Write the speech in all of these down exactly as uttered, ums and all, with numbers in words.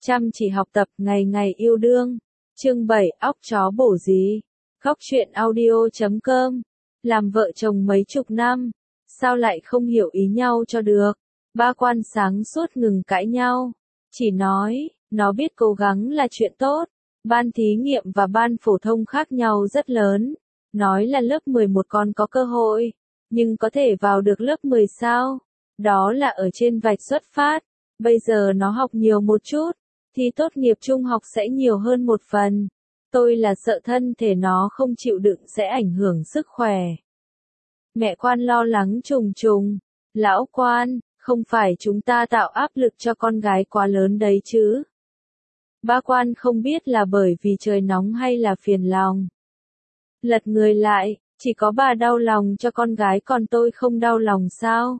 Chăm chỉ học tập, ngày ngày yêu đương. Chương bảy, óc chó bổ gì? Góc truyện audio chấm com. Làm vợ chồng mấy chục năm, sao lại không hiểu ý nhau cho được? Ba quan sáng suốt ngừng cãi nhau, chỉ nói, nó biết cố gắng là chuyện tốt. Ban thí nghiệm và ban phổ thông khác nhau rất lớn. Nói là lớp mười một còn có cơ hội, nhưng có thể vào được lớp mười sao? Đó là ở trên vạch xuất phát. Bây giờ nó học nhiều một chút, thì tốt nghiệp trung học sẽ nhiều hơn một phần. Tôi là sợ thân thể nó không chịu đựng sẽ ảnh hưởng sức khỏe. Mẹ quan lo lắng trùng trùng. Lão quan, không phải chúng ta tạo áp lực cho con gái quá lớn đấy chứ? Ba quan không biết là bởi vì trời nóng hay là phiền lòng. Lật người lại, chỉ có bà đau lòng cho con gái còn tôi không đau lòng sao?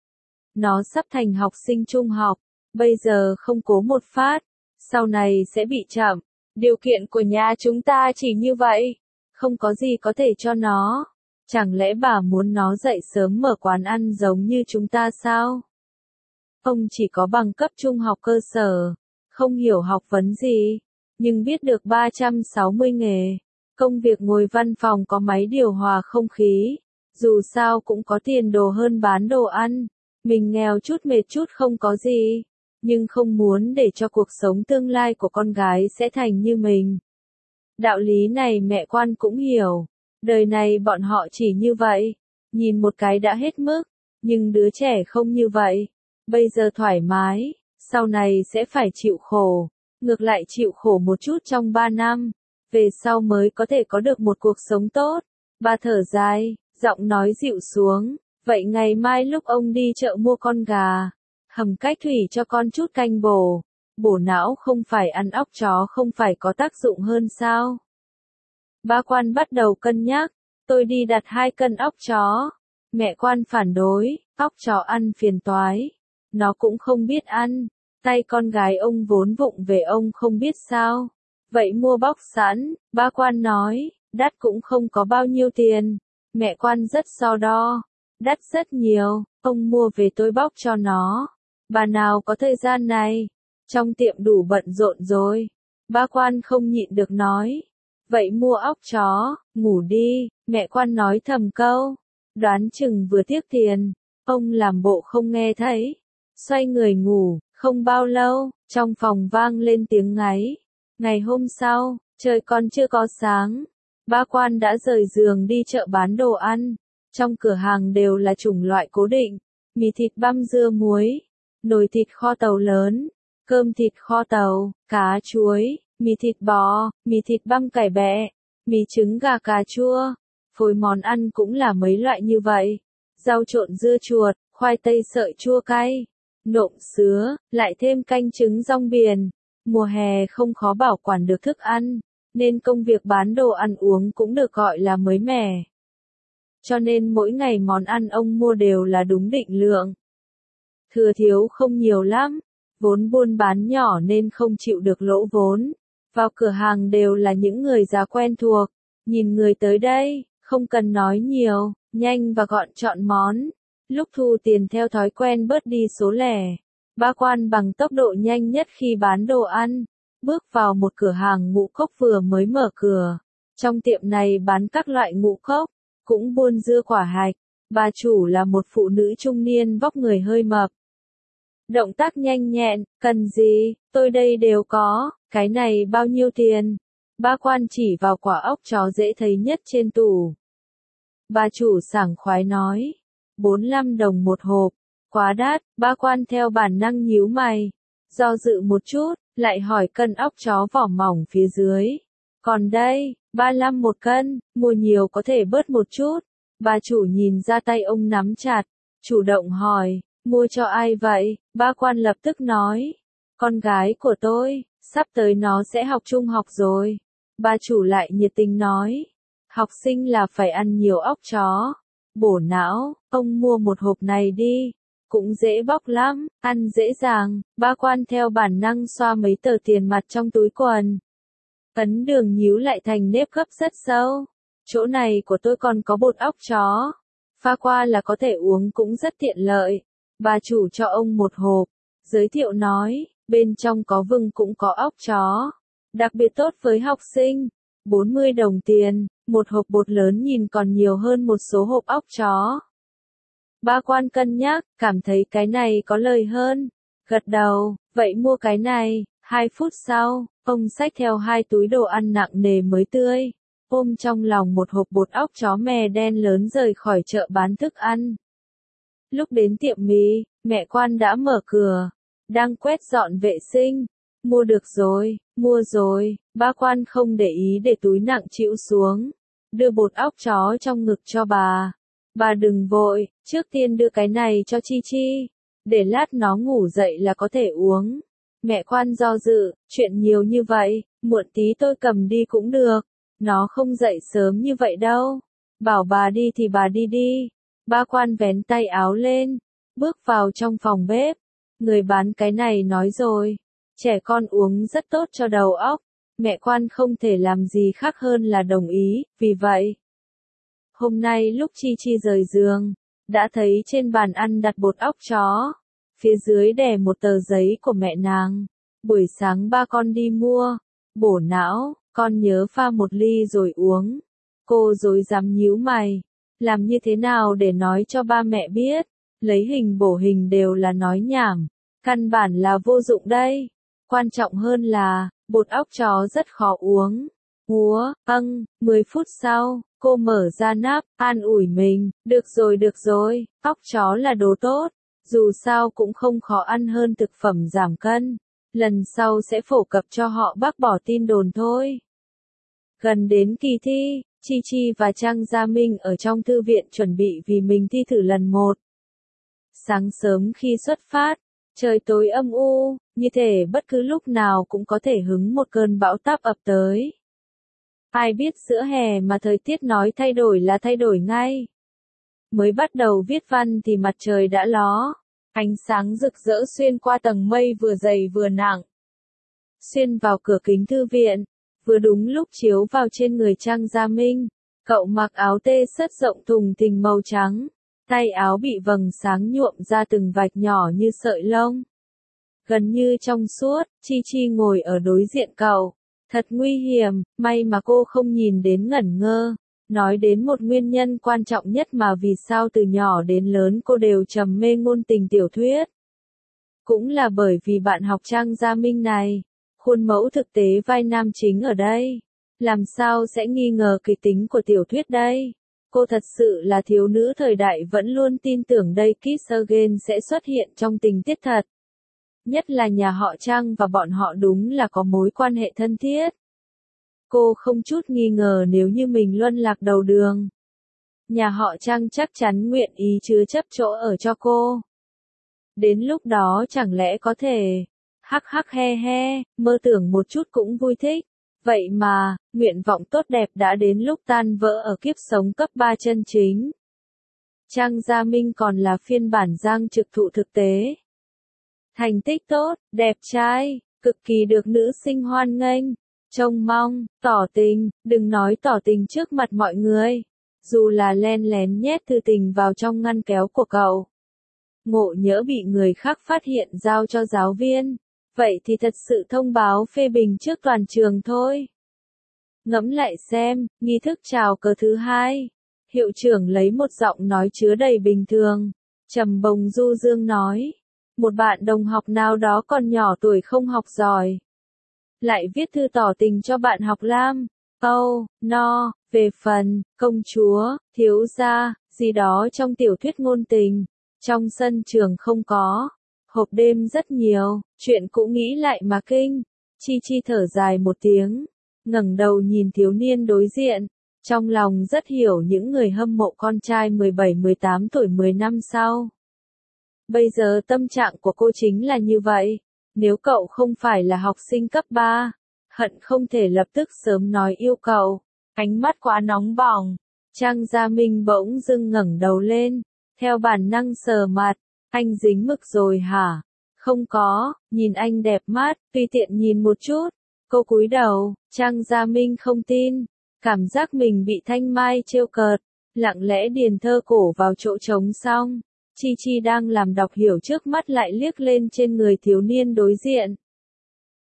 Nó sắp thành học sinh trung học, bây giờ không cố một phát, sau này sẽ bị chậm. Điều kiện của nhà chúng ta chỉ như vậy, không có gì có thể cho nó. Chẳng lẽ bà muốn nó dậy sớm mở quán ăn giống như chúng ta sao? Ông chỉ có bằng cấp trung học cơ sở, không hiểu học vấn gì, nhưng biết được ba trăm sáu mươi nghề. Công việc ngồi văn phòng có máy điều hòa không khí, dù sao cũng có tiền đồ hơn bán đồ ăn. Mình nghèo chút mệt chút không có gì, nhưng không muốn để cho cuộc sống tương lai của con gái sẽ thành như mình. Đạo lý này mẹ quan cũng hiểu, đời này bọn họ chỉ như vậy, nhìn một cái đã hết mức, nhưng đứa trẻ không như vậy, bây giờ thoải mái, sau này sẽ phải chịu khổ, ngược lại chịu khổ một chút trong ba năm, về sau mới có thể có được một cuộc sống tốt. Bà thở dài, giọng nói dịu xuống. Vậy ngày mai lúc ông đi chợ mua con gà, hầm cách thủy cho con chút canh bổ, bổ não không phải ăn óc chó không phải có tác dụng hơn sao? Ba quan bắt đầu cân nhắc, tôi đi đặt hai cân óc chó. Mẹ quan phản đối, óc chó ăn phiền toái, nó cũng không biết ăn, tay con gái ông vốn vụng về ông không biết sao. Vậy mua bóc sẵn, ba quan nói, đắt cũng không có bao nhiêu tiền. Mẹ quan rất so đo. Đắt rất nhiều, ông mua về tôi bóc cho nó. Bà nào có thời gian này? Trong tiệm đủ bận rộn rồi. Ba quan không nhịn được nói. Vậy mua óc chó, ngủ đi, mẹ quan nói thầm câu. Đoán chừng vừa tiếc tiền. Ông làm bộ không nghe thấy. Xoay người ngủ, không bao lâu, trong phòng vang lên tiếng ngáy. Ngày hôm sau, trời còn chưa có sáng. Ba quan đã rời giường đi chợ bán đồ ăn. Trong cửa hàng đều là chủng loại cố định, mì thịt băm dưa muối, nồi thịt kho tàu lớn, cơm thịt kho tàu, cá chuối, mì thịt bò, mì thịt băm cải bẹ, mì trứng gà cà chua. Phối món ăn cũng là mấy loại như vậy, rau trộn dưa chuột, khoai tây sợi chua cay, nộm sứa, lại thêm canh trứng rong biển. Mùa hè không khó bảo quản được thức ăn, nên công việc bán đồ ăn uống cũng được gọi là mới mẻ. Cho nên mỗi ngày món ăn ông mua đều là đúng định lượng. Thừa thiếu không nhiều lắm, vốn buôn bán nhỏ nên không chịu được lỗ vốn. Vào cửa hàng đều là những người già quen thuộc, nhìn người tới đây, không cần nói nhiều, nhanh và gọn chọn món. Lúc thu tiền theo thói quen bớt đi số lẻ. Ba quan bằng tốc độ nhanh nhất khi bán đồ ăn, bước vào một cửa hàng ngũ cốc vừa mới mở cửa. Trong tiệm này bán các loại ngũ cốc, cũng buôn dưa quả hạch. Bà chủ là một phụ nữ trung niên vóc người hơi mập. Động tác nhanh nhẹn, cần gì, tôi đây đều có, cái này bao nhiêu tiền? Ba quan chỉ vào quả óc chó dễ thấy nhất trên tủ. Bà chủ sảng khoái nói, bốn mươi lăm đồng một hộp, quá đắt. Ba quan theo bản năng nhíu mày, do dự một chút, lại hỏi cân óc chó vỏ mỏng phía dưới. Còn đây, ba mươi lăm một cân, mua nhiều có thể bớt một chút. Bà chủ nhìn ra tay ông nắm chặt, chủ động hỏi, mua cho ai vậy? Ba quan lập tức nói, con gái của tôi, sắp tới nó sẽ học trung học rồi. Bà chủ lại nhiệt tình nói, học sinh là phải ăn nhiều óc chó, bổ não, ông mua một hộp này đi, cũng dễ bóc lắm, ăn dễ dàng. Ba quan theo bản năng xoa mấy tờ tiền mặt trong túi quần. Ấn đường nhíu lại thành nếp gấp rất sâu. Chỗ này của tôi còn có bột óc chó. Pha qua là có thể uống cũng rất tiện lợi. Bà chủ cho ông một hộp. Giới thiệu nói, bên trong có vừng cũng có óc chó. Đặc biệt tốt với học sinh. bốn mươi đồng tiền, một hộp bột lớn nhìn còn nhiều hơn một số hộp óc chó. Ba Quan cân nhắc, cảm thấy cái này có lời hơn. Gật đầu, vậy mua cái này. Hai phút sau, ông xách theo hai túi đồ ăn nặng nề mới tươi, ôm trong lòng một hộp bột óc chó mè đen lớn rời khỏi chợ bán thức ăn. Lúc đến tiệm mì, mẹ Quan đã mở cửa, đang quét dọn vệ sinh. Mua được rồi, mua rồi. Ba Quan không để ý để túi nặng chịu xuống, đưa bột óc chó trong ngực cho bà. Bà đừng vội, trước tiên đưa cái này cho Chi Chi, để lát nó ngủ dậy là có thể uống. Mẹ Quan do dự, chuyện nhiều như vậy, muộn tí tôi cầm đi cũng được, nó không dậy sớm như vậy đâu. Bảo bà đi thì bà đi đi. Ba Quan vén tay áo lên, bước vào trong phòng bếp. Người bán cái này nói rồi, trẻ con uống rất tốt cho đầu óc. Mẹ Quan không thể làm gì khác hơn là đồng ý, vì vậy, hôm nay lúc Chi Chi rời giường, đã thấy trên bàn ăn đặt bột óc chó, phía dưới đè một tờ giấy của mẹ nàng. Buổi sáng ba con đi mua, bổ não, con nhớ pha một ly rồi uống. Cô rối rắm nhíu mày, làm như thế nào để nói cho ba mẹ biết, lấy hình bổ hình đều là nói nhảm, căn bản là vô dụng đây. Quan trọng hơn là, bột óc chó rất khó uống. Úa, âng, mười phút sau, cô mở ra nắp, an ủi mình, được rồi được rồi, óc chó là đồ tốt, dù sao cũng không khó ăn hơn thực phẩm giảm cân, lần sau sẽ phổ cập cho họ bác bỏ tin đồn thôi. Gần đến kỳ thi, Chi Chi và Trang Gia Minh ở trong thư viện chuẩn bị vì mình thi thử lần một. Sáng sớm khi xuất phát, trời tối âm u, như thể bất cứ lúc nào cũng có thể hứng một cơn bão táp ập tới. Ai biết giữa hè mà thời tiết nói thay đổi là thay đổi ngay. Mới bắt đầu viết văn thì mặt trời đã ló, ánh sáng rực rỡ xuyên qua tầng mây vừa dày vừa nặng. Xuyên vào cửa kính thư viện, vừa đúng lúc chiếu vào trên người Trang Gia Minh. Cậu mặc áo tê sất rộng thùng thình màu trắng, tay áo bị vầng sáng nhuộm ra từng vạch nhỏ như sợi lông. Gần như trong suốt, Chi Chi ngồi ở đối diện cậu. Thật nguy hiểm, may mà cô không nhìn đến ngẩn ngơ. Nói đến một nguyên nhân quan trọng nhất mà vì sao từ nhỏ đến lớn cô đều trầm mê ngôn tình tiểu thuyết. Cũng là bởi vì bạn học Trang Gia Minh này, khuôn mẫu thực tế vai nam chính ở đây. Làm sao sẽ nghi ngờ kịch tính của tiểu thuyết đây? Cô thật sự là thiếu nữ thời đại vẫn luôn tin tưởng đây Kiss Again sẽ xuất hiện trong tình tiết thật. Nhất là nhà họ Trang và bọn họ đúng là có mối quan hệ thân thiết. Cô không chút nghi ngờ nếu như mình luân lạc đầu đường, nhà họ Trang chắc chắn nguyện ý chứa chấp chỗ ở cho cô. Đến lúc đó chẳng lẽ có thể, hắc hắc he he, mơ tưởng một chút cũng vui thích. Vậy mà, nguyện vọng tốt đẹp đã đến lúc tan vỡ ở kiếp sống cấp ba chân chính. Trang Gia Minh còn là phiên bản Giang Trực Thụ thực tế. Thành tích tốt, đẹp trai, cực kỳ được nữ sinh hoan nghênh, trông mong, tỏ tình, đừng nói tỏ tình trước mặt mọi người. Dù là len lén nhét thư tình vào trong ngăn kéo của cậu. Ngộ nhỡ bị người khác phát hiện giao cho giáo viên. Vậy thì thật sự thông báo phê bình trước toàn trường thôi. Ngẫm lại xem, nghi thức chào cờ thứ hai. Hiệu trưởng lấy một giọng nói chứa đầy bình thường. Trầm bồng du dương nói. Một bạn đồng học nào đó còn nhỏ tuổi không học giỏi. Lại viết thư tỏ tình cho bạn học Lam. Âu, no, về phần, công chúa, thiếu gia, gì đó trong tiểu thuyết ngôn tình. Trong sân trường không có. Hộp đêm rất nhiều, chuyện cũng nghĩ lại mà kinh. Chi Chi thở dài một tiếng, ngẩng đầu nhìn thiếu niên đối diện, trong lòng rất hiểu những người hâm mộ con trai mười bảy mười tám tuổi mười năm sau. Bây giờ tâm trạng của cô chính là như vậy, nếu cậu không phải là học sinh cấp ba, hận không thể lập tức sớm nói yêu cậu. Ánh mắt quá nóng bỏng, Trang Gia Minh bỗng dưng ngẩng đầu lên, theo bản năng sờ mặt. Anh dính mực rồi hả? Không có, nhìn anh đẹp mắt, tùy tiện nhìn một chút. Cô cúi đầu, Trang Gia Minh không tin, cảm giác mình bị Thanh Mai trêu cợt, lặng lẽ điền thơ cổ vào chỗ trống xong. Chi Chi đang làm đọc hiểu trước mắt lại liếc lên trên người thiếu niên đối diện.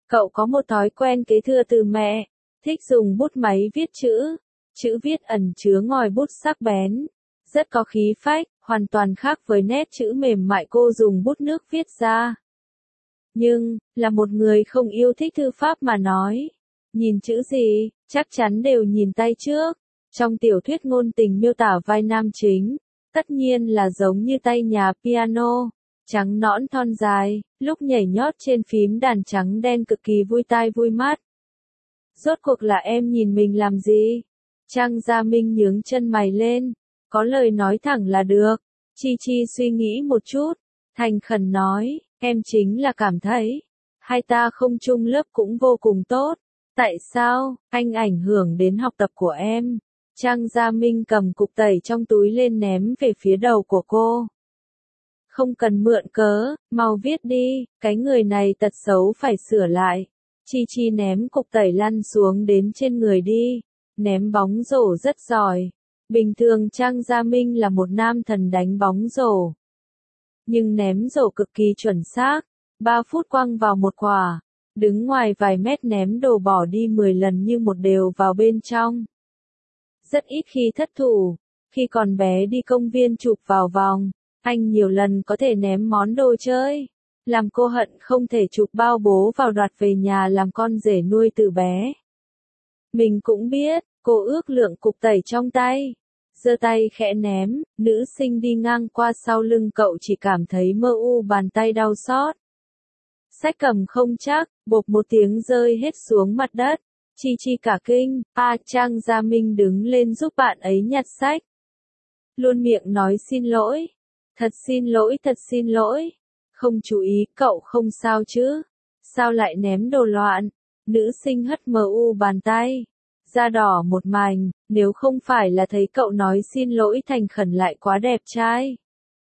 Cậu có một thói quen kế thừa từ mẹ, thích dùng bút máy viết chữ. Chữ viết ẩn chứa ngòi bút sắc bén, rất có khí phách, hoàn toàn khác với nét chữ mềm mại cô dùng bút nước viết ra. Nhưng, là một người không yêu thích thư pháp mà nói. Nhìn chữ gì, chắc chắn đều nhìn tay trước. Trong tiểu thuyết ngôn tình miêu tả vai nam chính, tất nhiên là giống như tay nhà piano, trắng nõn thon dài, lúc nhảy nhót trên phím đàn trắng đen cực kỳ vui tai vui mắt. Rốt cuộc là em nhìn mình làm gì? Trang Gia Minh nhướng chân mày lên, có lời nói thẳng là được. Chi Chi suy nghĩ một chút, thành khẩn nói, em chính là cảm thấy, hai ta không chung lớp cũng vô cùng tốt. Tại sao, anh ảnh hưởng đến học tập của em? Trang Gia Minh cầm cục tẩy trong túi lên ném về phía đầu của cô. Không cần mượn cớ, mau viết đi, cái người này tật xấu phải sửa lại. Chi Chi ném cục tẩy lăn xuống đến trên người đi, ném bóng rổ rất giỏi. Bình thường Trang Gia Minh là một nam thần đánh bóng rổ. Nhưng ném rổ cực kỳ chuẩn xác, ba phút quăng vào một quả, đứng ngoài vài mét ném đồ bỏ đi mười lần như một đều vào bên trong. Rất ít khi thất thủ, khi còn bé đi công viên chụp vào vòng, anh nhiều lần có thể ném món đồ chơi, làm cô hận không thể chụp bao bố vào đoạt về nhà làm con rể nuôi từ bé. Mình cũng biết, cô ước lượng cục tẩy trong tay, giơ tay khẽ ném, nữ sinh đi ngang qua sau lưng cậu chỉ cảm thấy mơ u bàn tay đau xót. Sách cầm không chắc, bộp một tiếng rơi hết xuống mặt đất. Chi Chi cả kinh, a Trang Gia Minh đứng lên giúp bạn ấy nhặt sách. Luôn miệng nói xin lỗi. Thật xin lỗi, thật xin lỗi. Không chú ý, cậu không sao chứ? Sao lại ném đồ loạn? Nữ sinh hất mờ u bàn tay. Da đỏ một mảnh, nếu không phải là thấy cậu nói xin lỗi thành khẩn lại quá đẹp trai.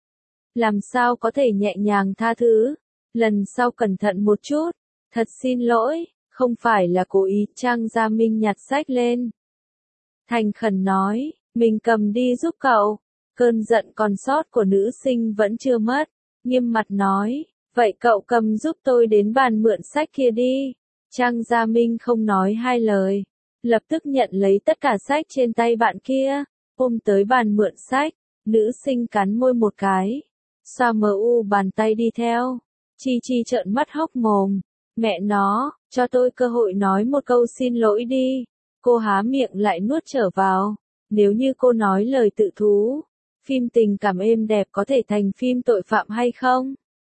Làm sao có thể nhẹ nhàng tha thứ? Lần sau cẩn thận một chút. Thật xin lỗi. Không phải là cố ý. Trang Gia Minh nhặt sách lên. Thành khẩn nói, mình cầm đi giúp cậu. Cơn giận còn sót của nữ sinh vẫn chưa mất. Nghiêm mặt nói, vậy cậu cầm giúp tôi đến bàn mượn sách kia đi. Trang Gia Minh không nói hai lời. Lập tức nhận lấy tất cả sách trên tay bạn kia. Ôm tới bàn mượn sách. Nữ sinh cắn môi một cái. Xoa mờ u bàn tay đi theo. Chi Chi trợn mắt hốc mồm. Mẹ nó, cho tôi cơ hội nói một câu xin lỗi đi. Cô há miệng lại nuốt trở vào. Nếu như cô nói lời tự thú, phim tình cảm êm đẹp có thể thành phim tội phạm hay không?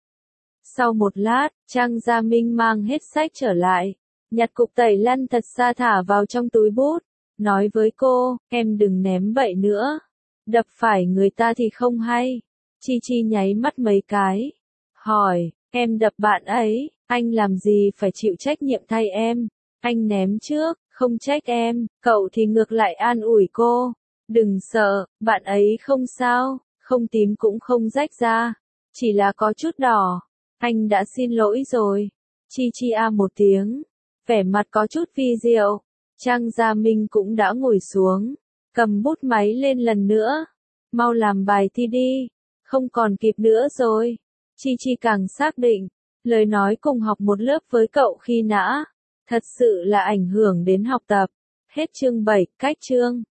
Sau một lát, Trang Gia Minh mang hết sách trở lại, nhặt cục tẩy lăn thật xa thả vào trong túi bút, nói với cô, em đừng ném bậy nữa. Đập phải người ta thì không hay. Chi Chi nháy mắt mấy cái. Hỏi, em đập bạn ấy, anh làm gì phải chịu trách nhiệm thay em? Anh ném trước, không trách em, cậu thì ngược lại an ủi cô. Đừng sợ, bạn ấy không sao, không tím cũng không rách ra, chỉ là có chút đỏ. Anh đã xin lỗi rồi. Chi Chi a một tiếng, vẻ mặt có chút vi diệu. Trang Gia Minh cũng đã ngồi xuống, cầm bút máy lên lần nữa. Mau làm bài thi đi, không còn kịp nữa rồi. Chi Chi càng xác định, lời nói cùng học một lớp với cậu khi nã, thật sự là ảnh hưởng đến học tập. Hết chương bảy, cách chương.